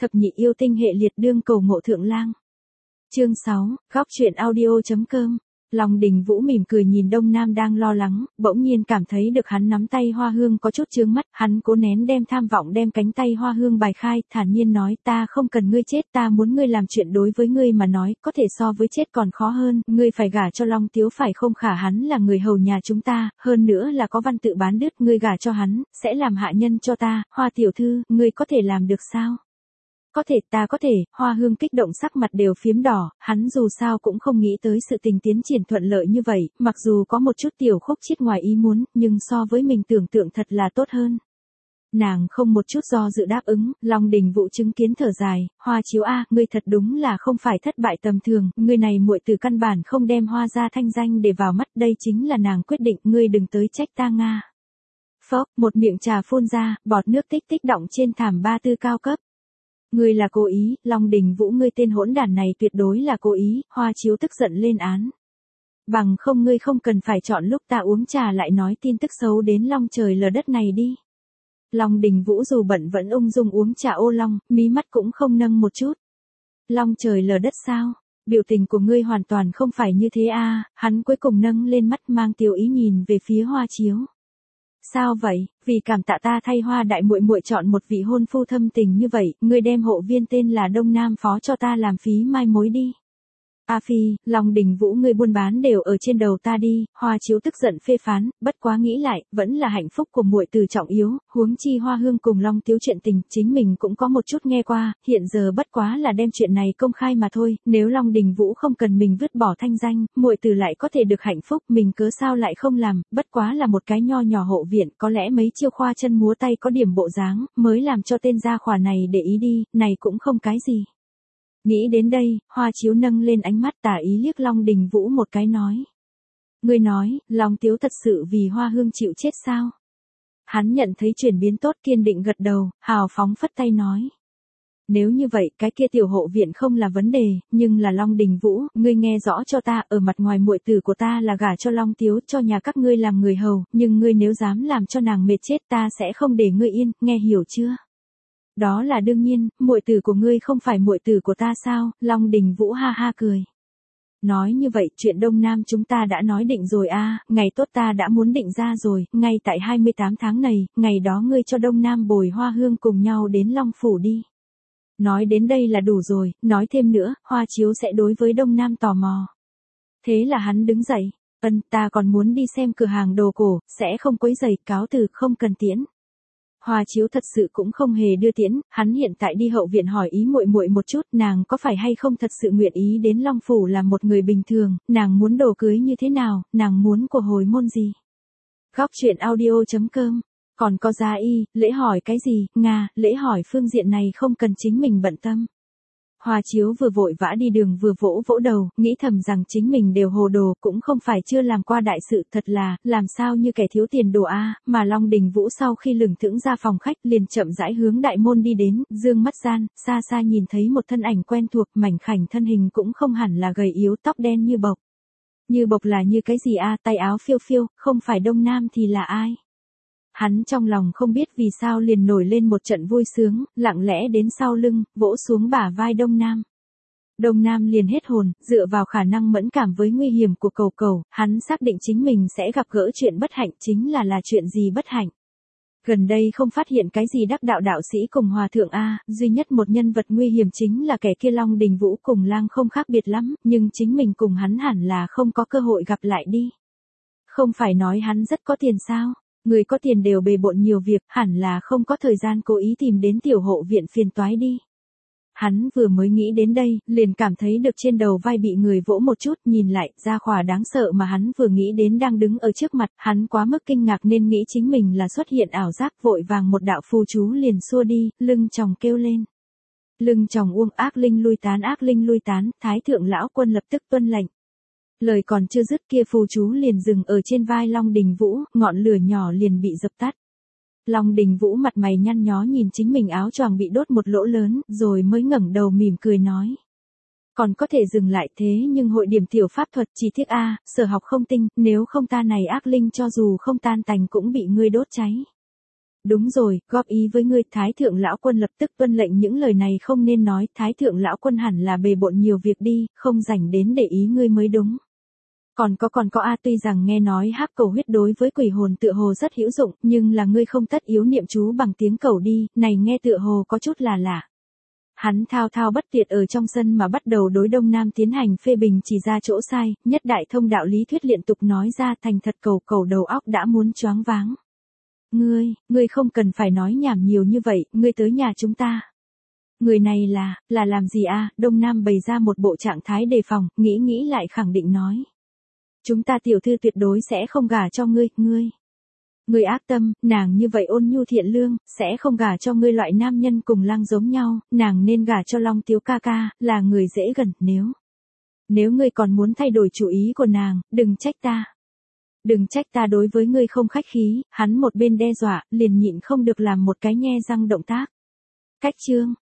Thập nhị yêu tinh hệ liệt đương cầu ngộ thượng lang. Chương 6, góc truyện audio.com. Long Đình Vũ mỉm cười nhìn Đông Nam đang lo lắng, bỗng nhiên cảm thấy được hắn nắm tay Hoa Hương có chút chướng mắt, hắn cố nén đem tham vọng đem cánh tay Hoa Hương bài khai, thản nhiên nói ta không cần ngươi chết, ta muốn ngươi làm chuyện đối với ngươi mà nói, có thể so với chết còn khó hơn, ngươi phải gả cho Long Tiếu phải không khả hắn là người hầu nhà chúng ta, hơn nữa là có văn tự bán đứt, ngươi gả cho hắn, sẽ làm hạ nhân cho ta, Hoa tiểu thư, ngươi có thể làm được sao? Có thể, ta có thể, Hoa Hương kích động sắc mặt đều phiếm đỏ, hắn dù sao cũng không nghĩ tới sự tình tiến triển thuận lợi như vậy, mặc dù có một chút tiểu khúc chiết ngoài ý muốn, nhưng so với mình tưởng tượng thật là tốt hơn. Nàng không một chút do dự đáp ứng, Long Đình Vũ chứng kiến thở dài, Hoa Chiếu a, ngươi thật đúng là không phải thất bại tầm thường, ngươi này muội từ căn bản không đem Hoa gia thanh danh để vào mắt, đây chính là nàng quyết định, ngươi đừng tới trách ta Nga. Phốc, một miệng trà phun ra, bọt nước tích tích đọng trên thảm ba tư cao cấp. Ngươi là cố ý, Long Đình Vũ ngươi tên hỗn đản này tuyệt đối là cố ý, Hoa Chiếu tức giận lên án. Bằng không ngươi không cần phải chọn lúc ta uống trà lại nói tin tức xấu đến long trời lở đất này đi. Long Đình Vũ dù bận vẫn ung dung uống trà ô long, mí mắt cũng không nâng một chút. Long trời lở đất sao? Biểu tình của ngươi hoàn toàn không phải như thế a, hắn cuối cùng nâng lên mắt mang tiêu ý nhìn về phía Hoa Chiếu. Sao vậy, vì cảm tạ ta thay Hoa đại muội muội chọn một vị hôn phu thâm tình như vậy, ngươi đem hộ viên tên là Đông Nam Phó cho ta làm phí mai mối đi. A Phi, Long Đình Vũ ngươi buôn bán đều ở trên đầu ta đi, Hoa Chiếu tức giận phê phán, bất quá nghĩ lại, vẫn là hạnh phúc của muội từ trọng yếu, huống chi Hoa Hương cùng Long Tiếu chuyện tình, chính mình cũng có một chút nghe qua, hiện giờ bất quá là đem chuyện này công khai mà thôi, nếu Long Đình Vũ không cần mình vứt bỏ thanh danh, muội từ lại có thể được hạnh phúc, mình cớ sao lại không làm, bất quá là một cái nho nhỏ hộ viện, có lẽ mấy chiêu khoa chân múa tay có điểm bộ dáng, mới làm cho tên gia khỏa này để ý đi, này cũng không cái gì. Nghĩ đến đây, Hoa Chiếu nâng lên ánh mắt tả ý liếc Long Đình Vũ một cái nói. Ngươi nói, Long Tiếu thật sự vì Hoa Hương chịu chết sao? Hắn nhận thấy chuyển biến tốt kiên định gật đầu, hào phóng phất tay nói. Nếu như vậy, cái kia tiểu hộ viện không là vấn đề, nhưng là Long Đình Vũ, ngươi nghe rõ cho ta, ở mặt ngoài muội tử của ta là gả cho Long Tiếu, cho nhà các ngươi làm người hầu, nhưng ngươi nếu dám làm cho nàng mệt chết ta sẽ không để ngươi yên, nghe hiểu chưa? Đó là đương nhiên, muội tử của ngươi không phải muội tử của ta sao? Long Đình Vũ ha ha cười. Nói như vậy, chuyện Đông Nam chúng ta đã nói định rồi a, ngày tốt ta đã muốn định ra rồi, ngay tại 28 tháng này, ngày đó ngươi cho Đông Nam bồi Hoa Hương cùng nhau đến Long Phủ đi. Nói đến đây là đủ rồi, nói thêm nữa, Hoa Chiếu sẽ đối với Đông Nam tò mò. Thế là hắn đứng dậy, ta còn muốn đi xem cửa hàng đồ cổ, sẽ không quấy rầy, cáo từ, không cần tiễn. Hoa Chiếu thật sự cũng không hề đưa tiễn, hắn hiện tại đi hậu viện hỏi ý muội muội một chút, nàng có phải hay không thật sự nguyện ý đến Long Phủ làm một người bình thường, nàng muốn đồ cưới như thế nào, nàng muốn của hồi môn gì. Góc truyện audio.com, còn có gia y, lễ hỏi cái gì, Nga, lễ hỏi phương diện này không cần chính mình bận tâm. Hoa Chiếu vừa vội vã đi đường vừa vỗ vỗ đầu, nghĩ thầm rằng chính mình đều hồ đồ, cũng không phải chưa làm qua đại sự, thật là, làm sao như kẻ thiếu tiền đồ a, mà Long Đình Vũ sau khi lửng thững ra phòng khách liền chậm rãi hướng đại môn đi đến, dương mắt gian, xa xa nhìn thấy một thân ảnh quen thuộc, mảnh khảnh thân hình cũng không hẳn là gầy yếu, tóc đen như bộc. Như bộc là như cái gì a, tay áo phiêu phiêu, không phải Đông Nam thì là ai? Hắn trong lòng không biết vì sao liền nổi lên một trận vui sướng, lặng lẽ đến sau lưng, vỗ xuống bả vai Đông Nam. Đông Nam liền hết hồn, dựa vào khả năng mẫn cảm với nguy hiểm của cầu cầu, hắn xác định chính mình sẽ gặp gỡ chuyện bất hạnh, chính là chuyện gì bất hạnh. Gần đây không phát hiện cái gì đắc đạo đạo sĩ cùng hòa thượng a, duy nhất một nhân vật nguy hiểm chính là kẻ kia Long Đình Vũ cùng lang không khác biệt lắm, nhưng chính mình cùng hắn hẳn là không có cơ hội gặp lại đi. Không phải nói hắn rất có tiền sao? Người có tiền đều bề bộn nhiều việc, hẳn là không có thời gian cố ý tìm đến tiểu hộ viện phiền toái đi. Hắn vừa mới nghĩ đến đây, liền cảm thấy được trên đầu vai bị người vỗ một chút, nhìn lại, gia khỏa đáng sợ mà hắn vừa nghĩ đến đang đứng ở trước mặt, hắn quá mức kinh ngạc nên nghĩ chính mình là xuất hiện ảo giác, vội vàng một đạo phù chú liền xua đi, lưng chòng kêu lên. Lưng chòng uông, ác linh lui tán, thái thượng lão quân lập tức tuân lệnh. Lời còn chưa dứt kia phù chú liền dừng ở trên vai Long Đình Vũ, ngọn lửa nhỏ liền bị dập tắt. Long Đình Vũ mặt mày nhăn nhó nhìn chính mình áo choàng bị đốt một lỗ lớn, rồi mới ngẩng đầu mỉm cười nói. Còn có thể dừng lại thế nhưng hội điểm tiểu pháp thuật chỉ tiếc a, sở học không tinh, nếu không ta này ác linh cho dù không tan tành cũng bị ngươi đốt cháy. Đúng rồi, góp ý với ngươi. Thái thượng lão quân lập tức tuân lệnh, những lời này không nên nói, Thái thượng lão quân hẳn là bề bộn nhiều việc đi, không rảnh đến để ý ngươi mới đúng. Còn có tuy rằng nghe nói hắc cầu huyết đối với quỷ hồn tựa hồ rất hữu dụng, nhưng là ngươi không tất yếu niệm chú bằng tiếng cầu đi, này nghe tựa hồ có chút là lạ. Hắn thao thao bất tuyệt ở trong sân mà bắt đầu đối Đông Nam tiến hành phê bình, chỉ ra chỗ sai, nhất đại thông đạo lý thuyết liên tục nói ra, thành thật cầu đầu óc đã muốn choáng váng. Ngươi không cần phải nói nhảm nhiều như vậy, ngươi tới nhà chúng ta. Người này là làm gì à? Đông Nam bày ra một bộ trạng thái đề phòng, nghĩ lại khẳng định nói. Chúng ta tiểu thư tuyệt đối sẽ không gả cho ngươi. Ngươi ác tâm, nàng như vậy ôn nhu thiện lương, sẽ không gả cho ngươi loại nam nhân cùng Lăng giống nhau, nàng nên gả cho Long Tiếu ca ca, là người dễ gần. Nếu ngươi còn muốn thay đổi chủ ý của nàng, đừng trách ta. Đừng trách ta đối với ngươi không khách khí. Hắn một bên đe dọa, liền nhịn không được làm một cái nhe răng động tác. Cách chương